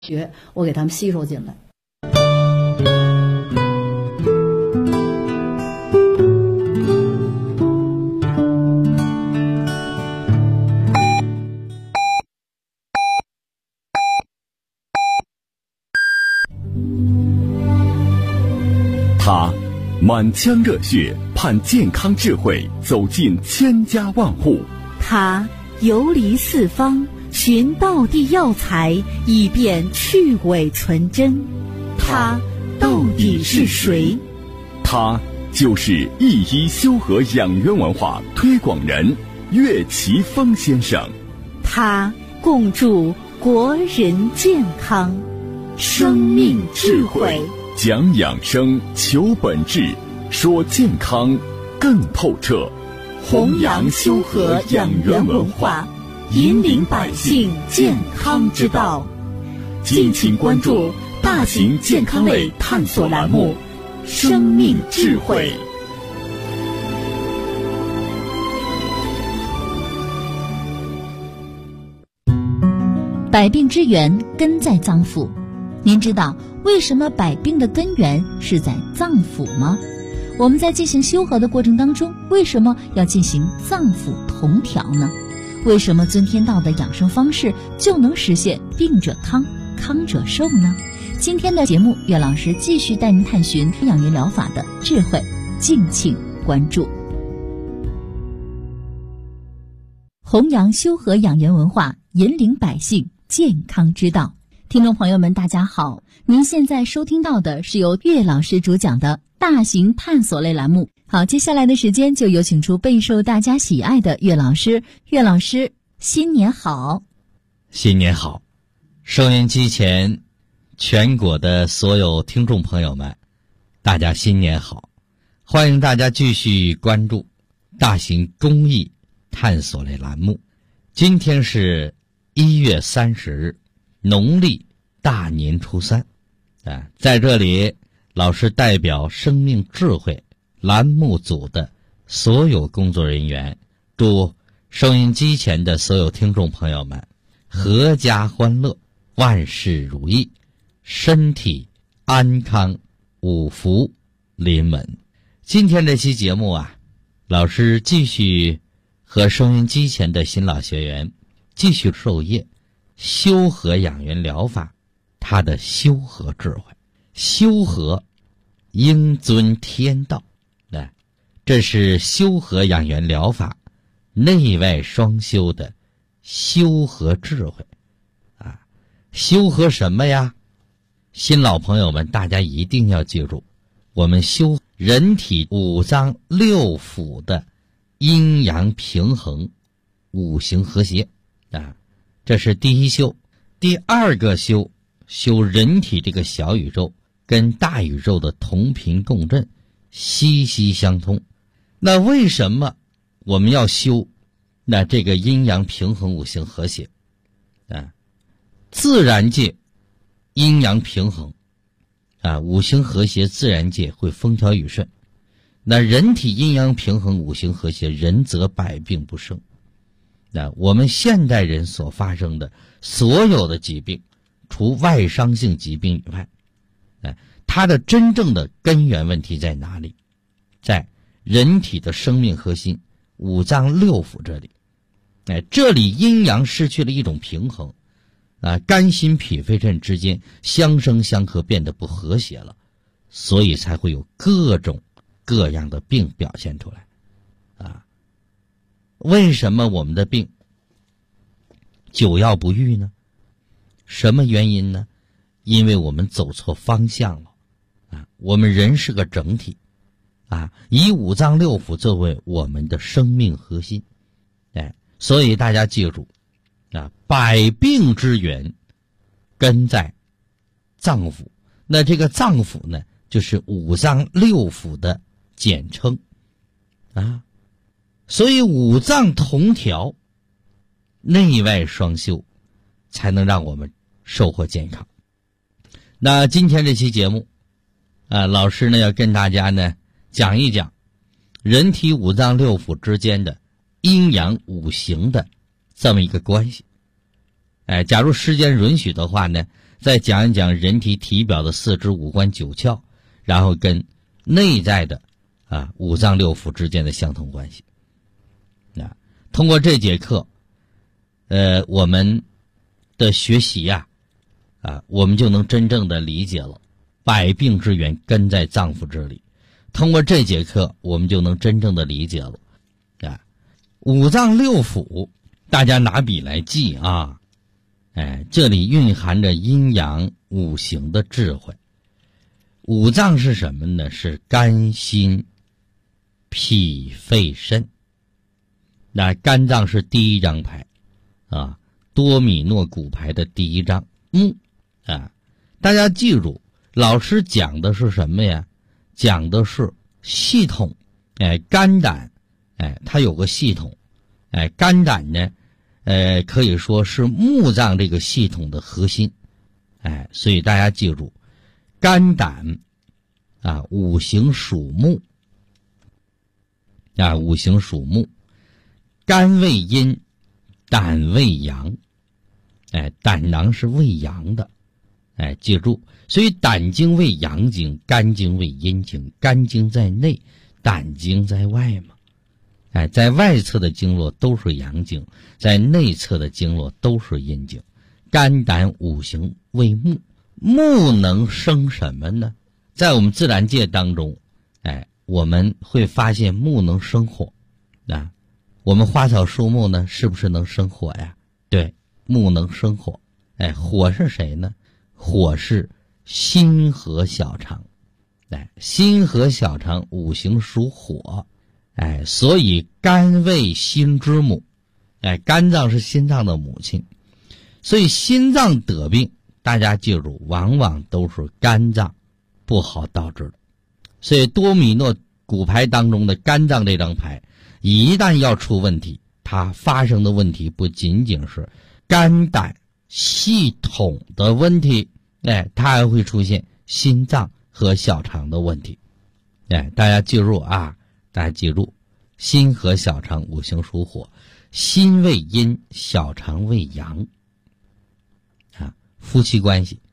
学，我给他们吸收进来。 他满腔热血盼健康智慧走进千家万户， 他游离四方寻道地药材，以便去伪存真。他到底是谁？ 他就是一医修和养元文化推广人岳奇峰先生。 他共筑国人健康，生命智慧， 讲养生，求本质，说健康更透彻， 弘扬修和养元文化，引领百姓健康之道。敬请关注大型健康类探索栏目《生命智慧》。百病之源根在脏腑，您知道为什么百病的根源是在脏腑吗？我们在进行修和的过程当中，为什么要进行脏腑同调呢？为什么遵天道的养生方式就能实现病者康，康者寿呢？今天的节目，岳老师继续带您探寻养元疗法的智慧，敬请关注。弘扬修和养元文化，引领百姓健康之道。听众朋友们大家好，您现在收听到的是由岳老师主讲的大型探索类栏目。好，接下来的时间就有请出备受大家喜爱的岳老师。岳老师，新年好！ 新年好！收音机前全国的所有听众朋友们，大家新年好！欢迎大家继续关注大型公益探索类栏目。今天是1月30日，农历大年初三。在这里，老师代表生命智慧栏目组的所有工作人员，祝收音机前的所有听众朋友们阖家欢乐，万事如意，身体安康，五福临门。今天这期节目老师继续和收音机前的新老学员继续授业修和养元疗法，它的修和智慧。修和应遵天道，这是修和养元疗法内外双修的修和智慧修和什么呀？新老朋友们大家一定要记住，我们修人体五脏六腑的阴阳平衡，五行和谐这是第一修。第二个修人体这个小宇宙跟大宇宙的同频共振，息息相通。那为什么我们要修这个阴阳平衡，五行和谐自然界阴阳平衡五行和谐，自然界会风调雨顺。那人体阴阳平衡，五行和谐，人则百病不生。我们现代人所发生的所有的疾病，除外伤性疾病以外，它的真正的根源问题在哪里？在人体的生命核心五脏六腑这里。这里阴阳失去了一种平衡肝心脾肺肾之间相生相克，变得不和谐了，所以才会有各种各样的病表现出来为什么我们的病久药不愈呢？什么原因呢？因为我们走错方向了我们人是个整体以五脏六腑作为我们的生命核心所以大家记住百病之源根在脏腑。那这个脏腑呢，就是五脏六腑的简称所以五脏同调，内外双修，才能让我们收获健康。那今天这期节目老师呢要跟大家呢讲一讲人体五脏六腑之间的阴阳五行的这么一个关系假如时间允许的话呢， 再讲一讲人体体表的四肢五官九窍，然后跟内在的五脏六腑之间的相同关系。通过这节课，我们的学习我们就能真正的理解了百病之源根在脏腑之里。通过这节课，我们就能真正的理解了五脏六腑，大家拿笔来记啊。这里蕴含着阴阳五行的智慧。五脏是什么呢？是肝心脾肺肾。那肝脏是第一张牌多米诺骨牌的第一张木大家记住，老师讲的是什么呀？讲的是系统。肝胆它有个系统。肝胆呢可以说是木脏这个系统的核心。所以大家记住，肝胆五行属木。五行属木，肝为阴，胆为阳。胆囊是为阳的。记住，所以胆经为阳经，肝经为阴经。肝经在内，胆经在外嘛。在外侧的经络都是阳经，在内侧的经络都是阴经。肝胆五行为木，木能生什么呢？在我们自然界当中，我们会发现木能生火。我们花草树木呢，是不是能生火呀？对，木能生火。火是谁呢？火是心和小肠。心和小肠五行属火。所以肝为心之母。肝脏是心脏的母亲。所以心脏得病，大家记住，往往都是肝脏不好导致的。所以多米诺骨牌当中的肝脏这张牌，一旦要出问题，它发生的问题不仅仅是肝胆系统的问题，它还会出现心脏和小肠的问题。大家记住大家记住，心和小肠五行属火，心为阴，小肠为阳。夫妻关系，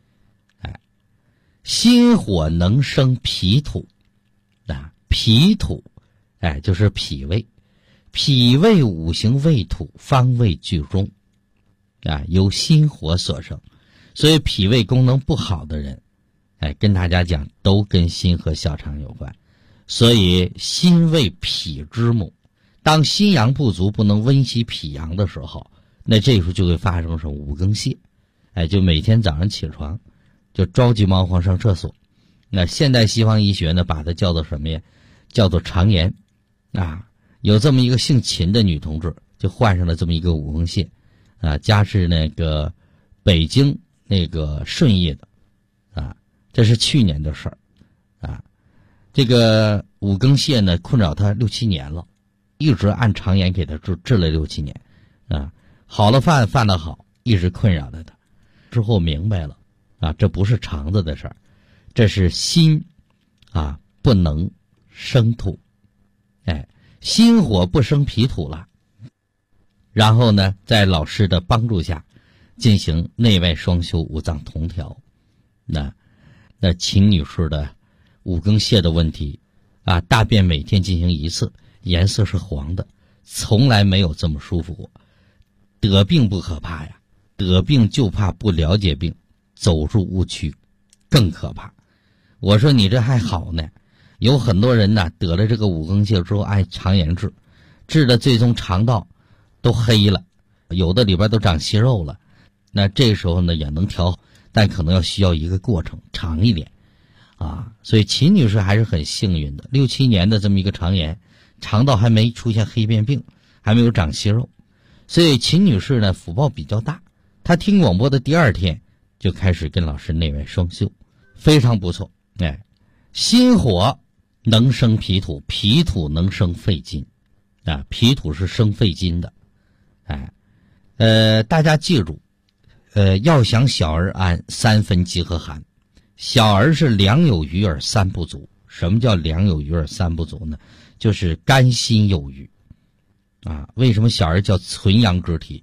心火能生脾土。脾土就是脾胃。脾胃五行为土，方位居中。由心火所生。所以脾胃功能不好的人，跟大家讲，都跟心和小肠有关。所以心为脾之母。当心阳不足，不能温习脾阳的时候，那这时候就会发生什么五更泻。就每天早上起床就着急忙慌上厕所。那现代西方医学呢，把它叫做什么呀？叫做肠炎。有这么一个姓秦的女同志，就患上了这么一个五更泻。家是那个北京那个顺义的。这是去年的事儿。这个五更泻呢，困扰他6-7年了，一直按肠炎给他治了6-7年。好了犯了好，一直困扰着他。之后明白了这不是肠子的事儿，这是心不能生土。心火不生脾土了。然后呢，在老师的帮助下进行内外双修，五脏同调。那秦女士的五更泻的问题大便每天进行1次，颜色是黄的，从来没有这么舒服过。得病不可怕呀，得病就怕不了解病，走入误区更可怕。我说你这还好呢，有很多人呢得了这个五更泻之后按肠炎治的最终肠道都黑了，有的里边都长息肉了。那这时候呢也能调好，但可能要需要一个过程长一点所以秦女士还是很幸运的，6-7年的这么一个肠炎，肠道还没出现黑变病，还没有长息肉。所以秦女士呢福报比较大，她听广播的第2天就开始跟老师内外双修，非常不错。心火能生脾土，脾土能生肺金脾土是生肺金的。大家记住，要想小儿安，3分饥和寒。小儿是两有余而3不足。什么叫两有余而3不足呢？就是肝心有余为什么小儿叫纯阳之体？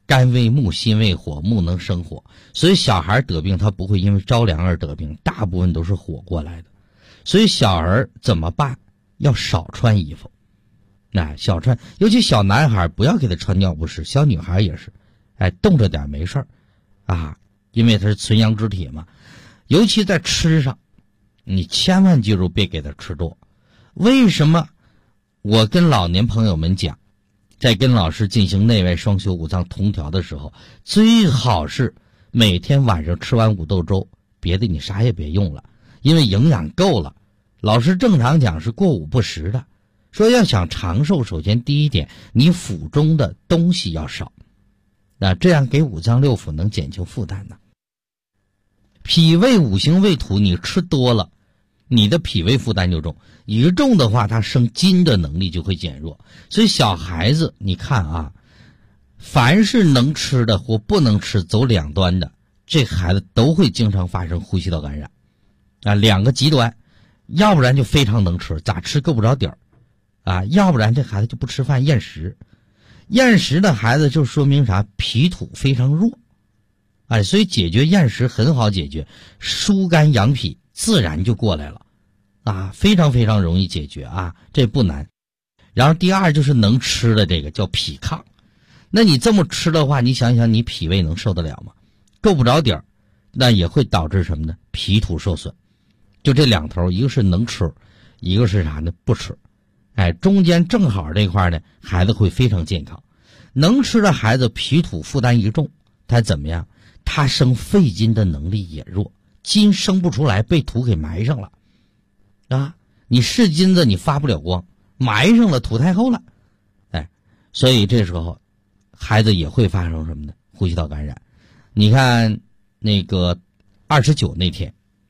肝为木，心为火，木能生火，所以小孩得病他不会因为着凉而得病，大部分都是火过来的。所以小儿怎么办？要少穿衣服，少穿，尤其小男孩不要给他穿尿不湿，小女孩也是，冻着点没事儿啊，因为它是纯阳之体嘛。尤其在吃上，你千万记住别给他吃多。为什么我跟老年朋友们讲，在跟老师进行内外双修五脏同调的时候，最好是每天晚上吃完五豆粥，别的你啥也别用了，因为营养够了。老师正常讲是过午不食的，说要想长寿，首先第一点，你腹中的东西要少，这样给五脏六腑能减轻负担呢。脾胃五行为土，你吃多了，你的脾胃负担就重，一重的话，它生津的能力就会减弱。所以小孩子，你看啊，凡是能吃的或不能吃，走两端的，这孩子都会经常发生呼吸道感染两个极端，要不然就非常能吃，咋吃够不着底儿要不然这孩子就不吃饭，厌食。厌食的孩子就说明啥？脾土非常弱所以解决厌食很好解决，疏肝养脾自然就过来了非常非常容易解决这不难。然后第二就是能吃的，这个叫脾亢。那你这么吃的话，你想想你脾胃能受得了吗？够不着底儿，那也会导致什么呢？脾土受损。就这两头，一个是能吃，一个是啥呢？不吃。中间正好这块呢，孩子会非常健康。能吃的孩子脾土负担一重，他怎么样？他生肺金的能力也弱，金生不出来，被土给埋上了你是金子你发不了光，埋上了，土太厚了所以这时候孩子也会发生什么呢？呼吸道感染。你看那个29那天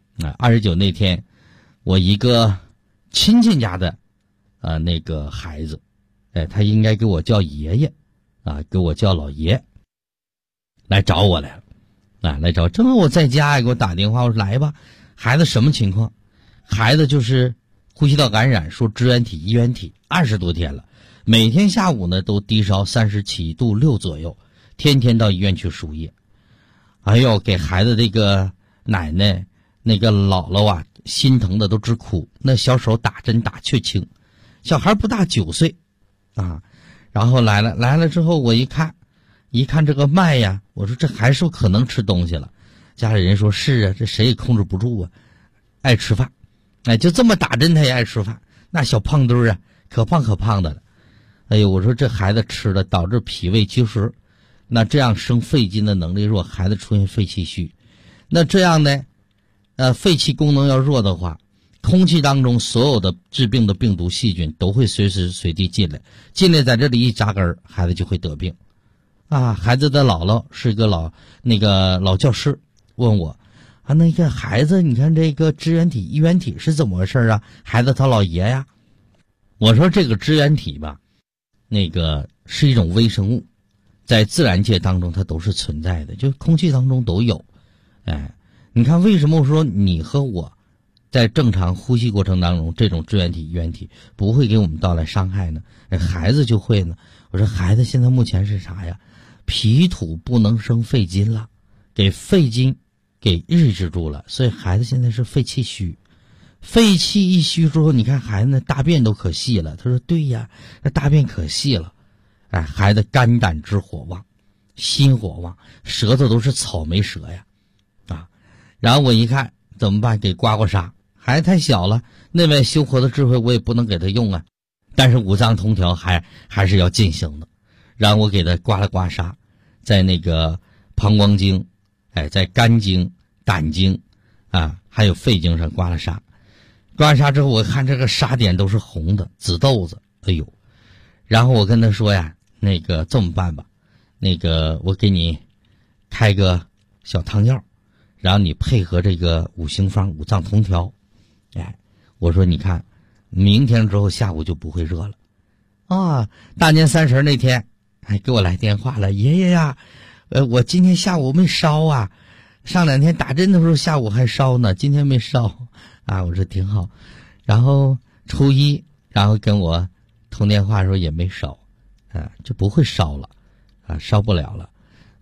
29那天我一个亲戚家的那个孩子他应该给我叫爷爷给我叫老爷来找我来了来找，正好我在家给我打电话，我说来吧，孩子什么情况？孩子就是呼吸道感染，说支原体、衣原体，20多天了，每天下午呢都低烧37度6左右，天天到医院去输液。哎呦，给孩子这个奶奶那个姥姥心疼的都直哭，那小手打针打却轻，小孩不大9岁然后来了之后，我一看这个脉呀，我说这还是可能吃东西了。家里人说是这谁也控制不住爱吃饭就这么打针他也爱吃饭，那小胖墩儿可胖的了。哎呦，我说这孩子吃了导致脾胃积食，那这样生肺金的能力弱，孩子出现肺气虚，那这样呢肺气功能要弱的话，空气当中所有的致病的病毒细菌都会随时随地进来在这里一扎根，孩子就会得病孩子的姥姥是个老教师，问我那个孩子你看这个支原体、衣原体是怎么回事孩子他老爷呀。我说这个支原体吧，那个是一种微生物，在自然界当中它都是存在的，就空气当中都有你看为什么我说你和我在正常呼吸过程当中，这种支原体、衣原体不会给我们带来伤害呢？孩子就会呢。我说孩子现在目前是啥呀？脾土不能生肺金了，给肺金给抑制住了，所以孩子现在是肺气虚。肺气一虚之后，你看孩子那大便都可细了。他说对呀，那大便可细了。孩子肝胆之火旺，心火旺，舌头都是草莓舌呀然后我一看怎么办？给刮痧。孩子太小了，内外修活的智慧我也不能给他用但是五脏同调还是要进行的。然后我给他刮了刮痧，在那个膀胱经在肝经、胆经还有肺经上刮了痧。刮痧之后我看这个痧点都是红的，紫豆子，哎呦。然后我跟他说那个这么办吧，那个我给你开个小汤药，然后你配合这个五行方五脏同调我说你看明天之后下午就不会热了大年30那天给我来电话了，爷爷呀我今天下午没烧上2天打针的时候下午还烧呢，今天没烧我说挺好。然后初一然后跟我通电话的时候也没烧就不会烧了烧不了了。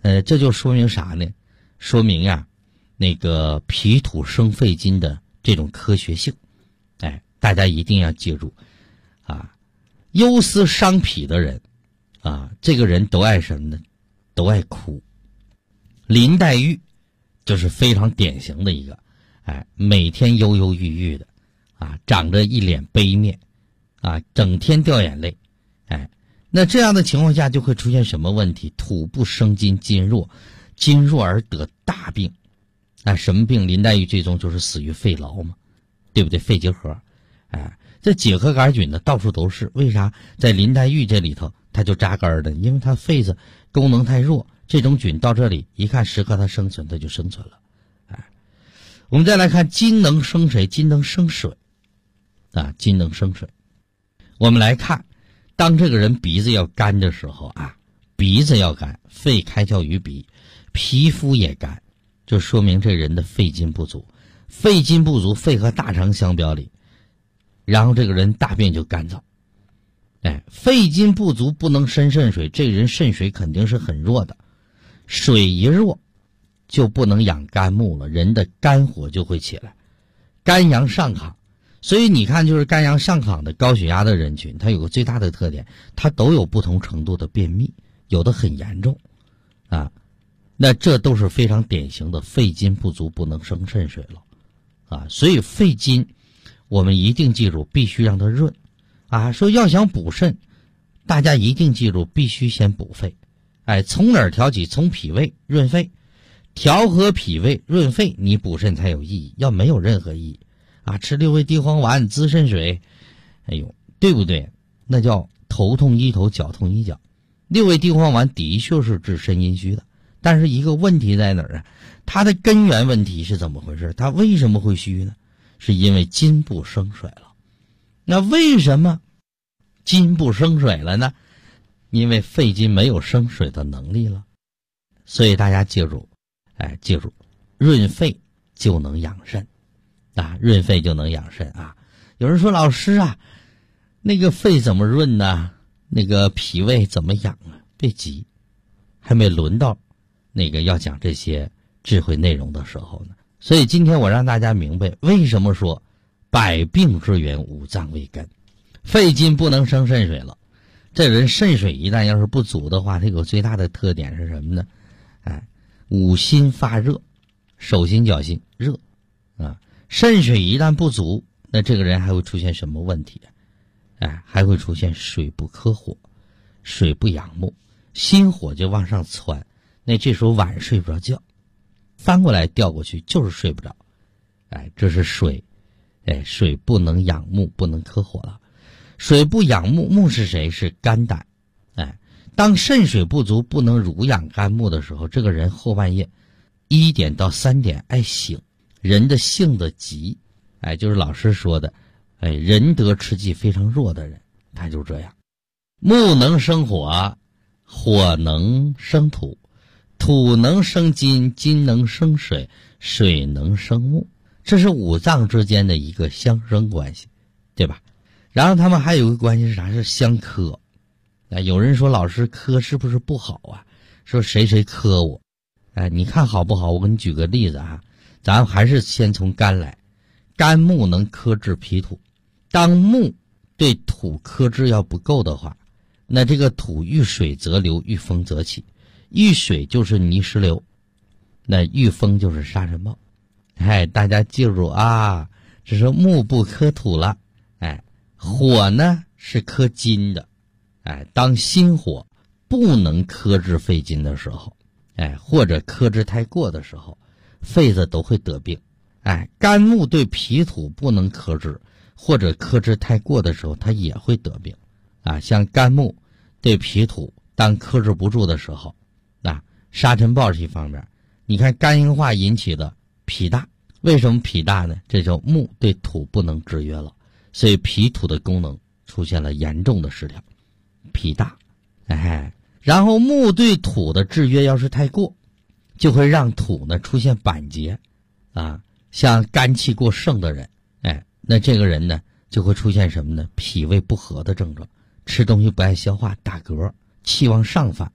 这就说明啥呢？说明呀，那个脾土生肺金的这种科学性。大家一定要记住啊，忧思伤脾的人啊，这个人都爱什么呢？都爱哭。林黛玉就是非常典型的一个，每天忧忧郁郁的啊，长着一脸悲面啊，整天掉眼泪。那这样的情况下就会出现什么问题？土不生金，金弱，金弱而得大病。什么病？林黛玉最终就是死于肺痨嘛，对不对？肺结核。这结核杆菌呢到处都是，为啥在林黛玉这里头它就扎根的？因为它肺子功能太弱，这种菌到这里一看适合它生存，它就生存了。我们再来看金能生谁？金能生水啊，金能生水。我们来看，当这个人鼻子要干的时候啊，鼻子要干，肺开窍于鼻，皮肤也干，就说明这人的肺金不足。肺金不足，肺和大肠相表里，然后这个人大便就干燥。肺金不足不能生肾水，这个人肾水肯定是很弱的，水一弱就不能养肝木了，人的肝火就会起来，肝阳上亢。所以你看，就是肝阳上亢的高血压的人群，它有个最大的特点，它都有不同程度的便秘，有的很严重啊。那这都是非常典型的肺金不足不能生肾水了啊。所以肺金我们一定记住，必须让它润啊。说要想补肾，大家一定记住，必须先补肺。从哪儿调起？从脾胃润肺，调和脾胃润肺，你补肾才有意义，要没有任何意义啊，吃6味地黄丸滋肾水，对不对？那叫头痛医头，脚痛医脚。6味地黄丸的确是治肾阴虚的，但是一个问题在哪儿啊？它的根源问题是怎么回事？它为什么会虚呢？是因为金不生水了。那为什么金不生水了呢？因为肺金没有生水的能力了。所以大家记住，记住，润肺就能养肾啊，润肺就能养肾啊。有人说老师啊，那个肺怎么润呢？那个脾胃怎么养啊？别急，还没轮到那个要讲这些智慧内容的时候呢。所以今天我让大家明白，为什么说百病之源五脏为根，肺金不能生肾水了。这人肾水一旦要是不足的话，这个最大的特点是什么呢？五心发热，手心脚心热啊。肾水一旦不足，那这个人还会出现什么问题？还会出现水不克火，水不养目，心火就往上窜，那这时候晚上睡不着觉，翻过来调过去就是睡不着。这是水，水不能养目，不能克火了。水不养目，目是谁？是肝胆。当肾水不足，不能濡养肝木的时候，这个人后半夜1点到3点爱醒，人的性子急，就是老师说的，人得之气非常弱的人，他就这样。木能生火，火能生土，土能生金，金能生水，水能生木，这是五脏之间的一个相生关系，对吧？然后他们还有一个关系是啥？是相克。有人说老师克是不是不好啊？说谁谁克我，你看好不好？我给你举个例子啊，咱还是先从肝来。肝木能克制脾土，当木对土克制要不够的话，那这个土遇水则流，遇风则起，遇水就是泥石流，那遇风就是沙尘暴。大家记住啊，这是木不克土了。火呢是克金的。当心火不能克制肺金的时候，或者克制太过的时候，肺子都会得病。肝木对脾土不能克制，或者克制太过的时候，它也会得病。像肝木对脾土当克制不住的时候，沙尘暴是一方面。你看肝硬化引起的脾大，为什么脾大呢？这叫木对土不能制约了，所以脾土的功能出现了严重的失调。脾大，然后木对土的制约要是太过，就会让土呢出现板结像肝气过盛的人，那这个人呢就会出现什么呢？脾胃不和的症状，吃东西不爱消化，打嗝，气往上反，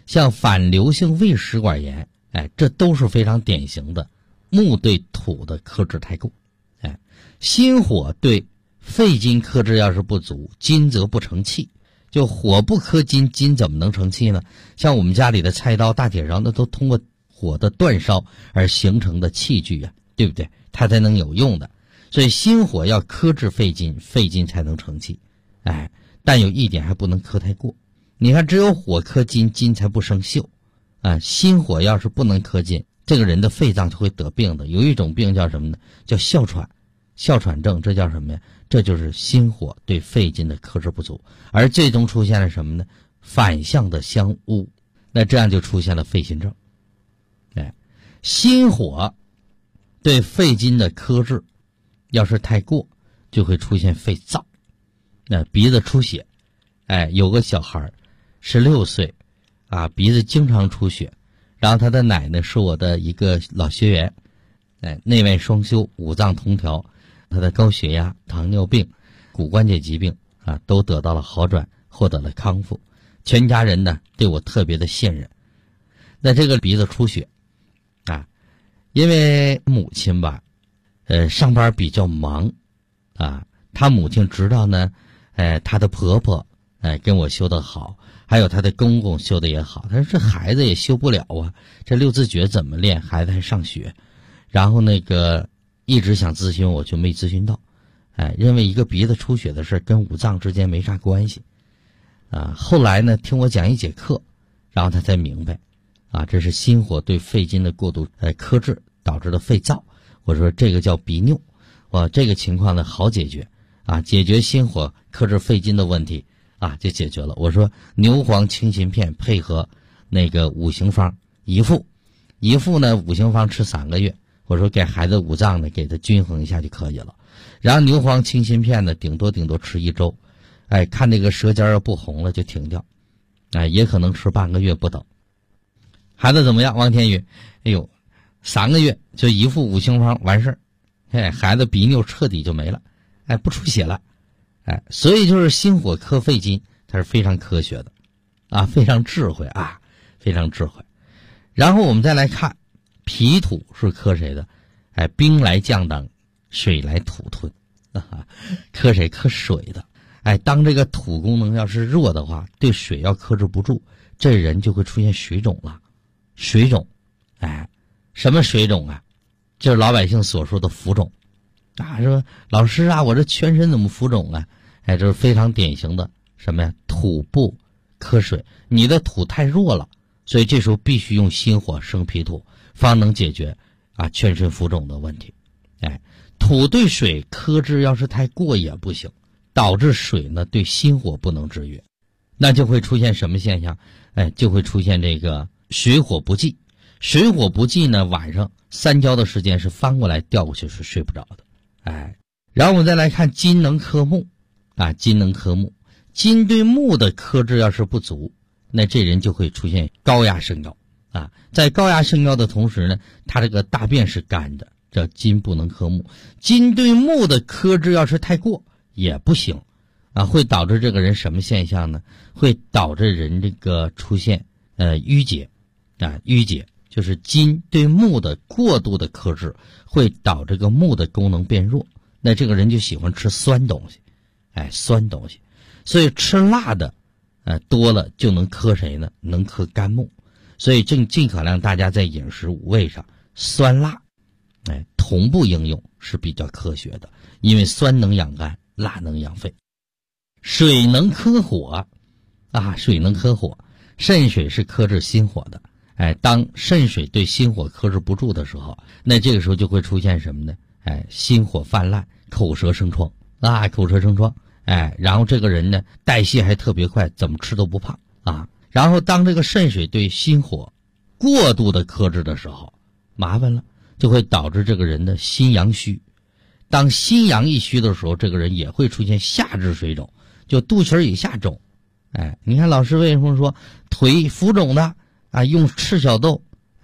像反流性胃食管炎，这都是非常典型的木对土的克制太过。心火对肺金克制要是不足，金则不成器。就火不克金，金怎么能成器呢？像我们家里的菜刀、大铁勺，那都通过火的煅烧而形成的器具啊，对不对？它才能有用的。所以心火要克制肺金，肺金才能成器。但有一点还不能克太过。你看，只有火克金，金才不生锈啊。心火要是不能克金，这个人的肺脏就会得病的。有一种病叫什么呢？叫哮喘。哮喘症，这叫什么呀？这就是心火对肺金的克制不足，而最终出现了什么呢？反向的相污，那这样就出现了肺心症。心火对肺金的克制要是太过，就会出现肺燥，鼻子出血。有个小孩16岁啊，鼻子经常出血，然后他的奶奶是我的一个老学员，内外双修，五脏通调，他的高血压、糖尿病、骨关节疾病啊，都得到了好转，获得了康复。全家人呢对我特别的信任。那这个鼻子出血啊，因为母亲吧，上班比较忙啊，他母亲知道呢，他的婆婆跟我修得好，还有他的公公修得也好，他说这孩子也修不了啊，这六字诀怎么练？孩子还上学，然后一直想咨询我，就没咨询到，认为一个鼻子出血的事跟五脏之间没啥关系，后来呢，听我讲一节课，然后他才明白，这是心火对肺金的过度克制导致的肺燥。我说这个叫鼻衄，这个情况呢好解决解决心火克制肺金的问题就解决了。我说牛黄清心片配合那个五行方一副呢五行方吃3个月。我说给孩子五脏呢给他均衡一下就可以了，然后牛黄清心片呢顶多吃1周，看那个舌尖要不红了就停掉，也可能吃半个月不等。孩子怎么样？王天宇，3个月就一副五行方完事儿，孩子鼻衄彻底就没了，不出血了，所以就是心火克肺金，它是非常科学的非常智慧非常智慧。然后我们再来看脾土是克谁的？兵来将挡，水来土吞克谁？克水的。当这个土功能要是弱的话，对水要克制不住，这人就会出现水肿了。水肿，什么水肿啊？就是老百姓所说的浮肿说老师我这全身怎么浮肿啊？这是非常典型的什么呀？土不克水，你的土太弱了，所以这时候必须用心火生脾土，方能解决全身浮肿的问题。土对水克制要是太过也不行，导致水呢对心火不能制约，那就会出现什么现象？就会出现这个水火不济。水火不济呢，晚上3觉的时间是翻过来调过去是睡不着的。然后我们再来看金能克木金能克木，金对木的克制要是不足，那这人就会出现高压升高在高压升高的同时呢，他这个大便是干的，这金不能克木。金对木的克制要是太过也不行会导致这个人什么现象呢？会导致人这个出现淤结淤结就是金对木的过度的克制会导致这个木的功能变弱，那这个人就喜欢吃酸东西酸东西，所以吃辣的多了就能克谁呢？能克肝木。所以尽可量大家在饮食五味上酸辣同步应用是比较科学的，因为酸能养肝，辣能养肺。水能克火水能克火，肾水是克制心火的。当肾水对心火克制不住的时候，那这个时候就会出现什么呢？心火泛滥，口舌生疮口舌生疮然后这个人呢代谢还特别快，怎么吃都不胖然后当这个肾水对心火过度的克制的时候，麻烦了，就会导致这个人的心阳虚。当心阳一虚的时候，这个人也会出现下肢水肿，就肚脐以下肿。你看老师为什么说腿浮肿的用赤小豆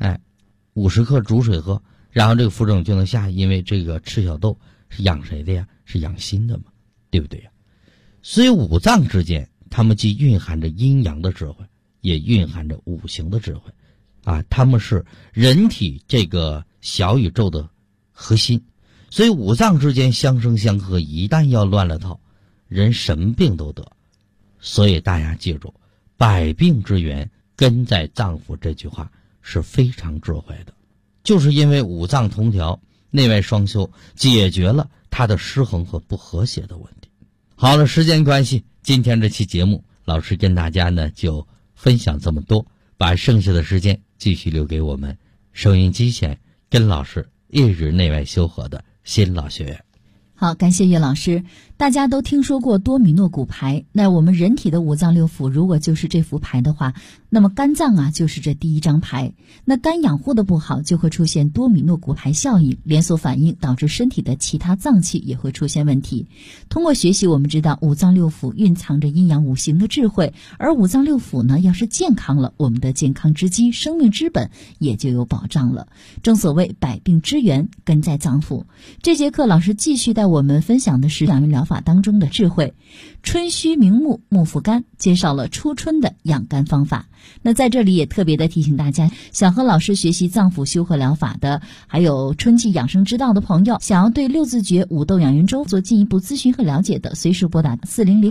50克煮水喝，然后这个浮肿就能下，因为这个赤小豆是养谁的呀？是养心的嘛，对不对呀？所以五脏之间它们既蕴含着阴阳的智慧， 也蕴含着五行的智慧啊，它们是人体这个小宇宙的核心，所以五脏之间相生相克，一旦要乱了套，人什么病都得。所以大家记住，百病之源根在脏腑这句话是非常智慧的，就是因为五脏同调，内外双修，解决了它的失衡和不和谐的问题。好了，时间关系，今天这期节目老师跟大家呢就分享这么多，把剩下的时间继续留给我们收音机前跟老师一日内外修和的新老学员。 好，感谢岳老师。大家都听说过多米诺骨牌，那我们人体的五脏六腑如果就是这副牌的话，那么肝脏啊就是这第一张牌。那肝养护的不好，就会出现多米诺骨牌效应，连锁反应导致身体的其他脏器也会出现问题。通过学习，我们知道五脏六腑蕴藏着阴阳五行的智慧，而五脏六腑呢要是健康了，我们的健康之基、生命之本也就有保障了。正所谓百病之源根在脏腑。这节课老师继续带我们分享的是养元疗法当中的智慧。春须明目，目复肝，介绍了初春的养肝方法。那在这里也特别的提醒大家，想和老师学习脏腑修和疗法的，还有春季养生之道的朋友，想要对六字诀、五豆养元粥做进一步咨询和了解的，随时拨打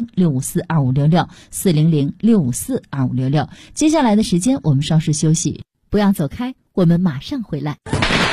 400-654-2566，400-654-2566。接下来的时间我们稍事休息，不要走开，我们马上回来。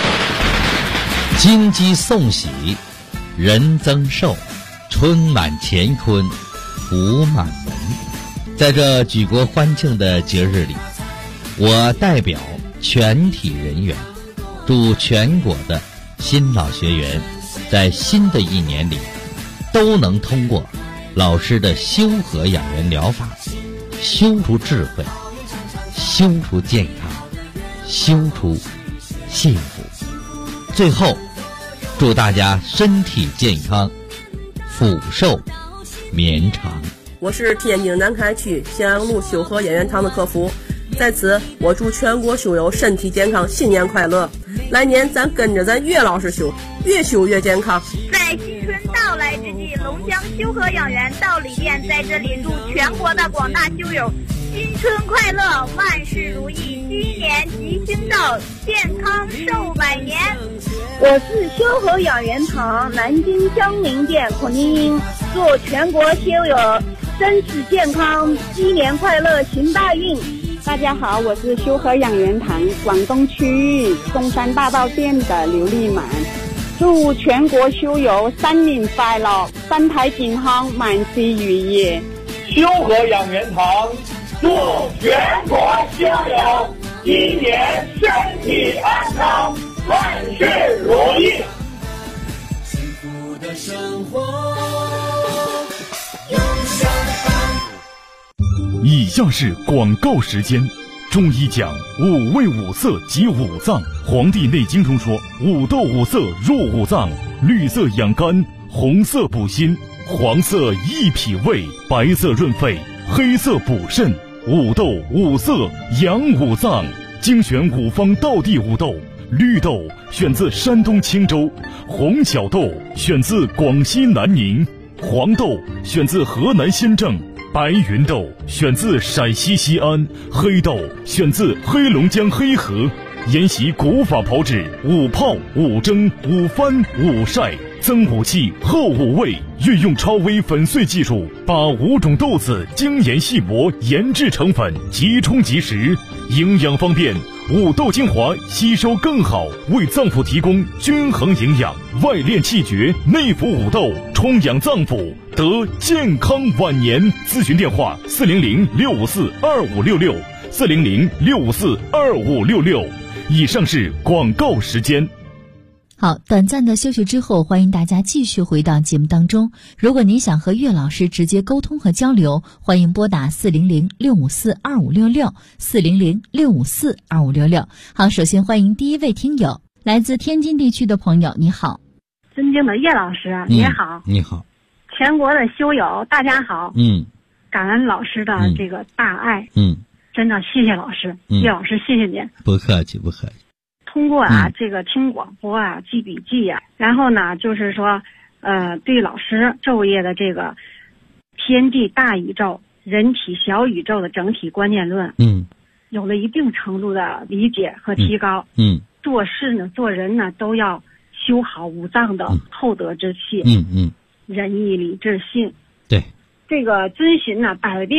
金鸡送喜，人增寿，春满乾坤，福满门。在这举国欢庆的节日里，我代表全体人员，祝全国的新老学员在新的一年里都能通过老师的修和养元疗法，修出智慧，修出健康，修出幸福。最后祝大家身体健康，福寿绵长。 我是天津南开区咸阳路修和养元堂的客服，在此我祝全国修友身体健康，新年快乐！来年咱跟着咱岳老师修，越修越健康。 在新春到来之际，龙江修和养元道理店在这里祝全国的广大修友新春快乐，万事如意，鸡年吉星到，健康寿百年。 我是修和养元堂南京江宁店孔宁英，祝全国修友身体健康，鸡年快乐，行大运。 大家好，我是修和养元堂广东区域中山大道店的刘丽满，祝全国修友新年快乐，身体健康，万事如意。 修和养元堂祝全国修友今年身体安康，万事如意。 幸福的生活有相伴。 以下是广告时间。中医讲五味五色及五脏，《黄帝内经》中说五豆五色入五脏，绿色养肝，红色补心，黄色益脾胃，白色润肺，黑色补肾。五豆五色养五脏，精选五方道地五豆。绿豆选自山东青州，红小豆选自广西南宁，黄豆选自河南新郑，白云豆选自陕西西安，黑豆选自黑龙江黑河。沿袭古法炮制，五泡、五蒸、五翻、五晒，增五气，厚五味，运用超微粉碎技术，把5种豆子精研细磨，研制成粉，即冲即食，营养方便。五豆精华吸收更好，为脏腑提供均衡营养，外练气绝，内服五豆，充养脏腑，得健康晚年。咨询电话400-654-2566，400-654-2566。以上是广告时间。 好，短暂的休息之后，欢迎大家继续回到节目当中。如果您想和岳老师直接沟通和交流，欢迎拨打400-654-2566，400-654-2566。好，首先欢迎第一位听友，来自天津地区的朋友，你好。 尊敬的岳老师，你好。 你好。 全国的修友，大家好。感恩老师的这个大爱。真的谢谢老师，岳老师谢谢您。 不客气，不客气。 通过这个听广播记笔记然后呢就是说对老师昼夜的这个天地大宇宙人体小宇宙的整体观念论，有了一定程度的理解和提高。做事呢，做人呢，都要修好五脏的厚德之气。仁义礼智信。 对， 这个遵循呢百病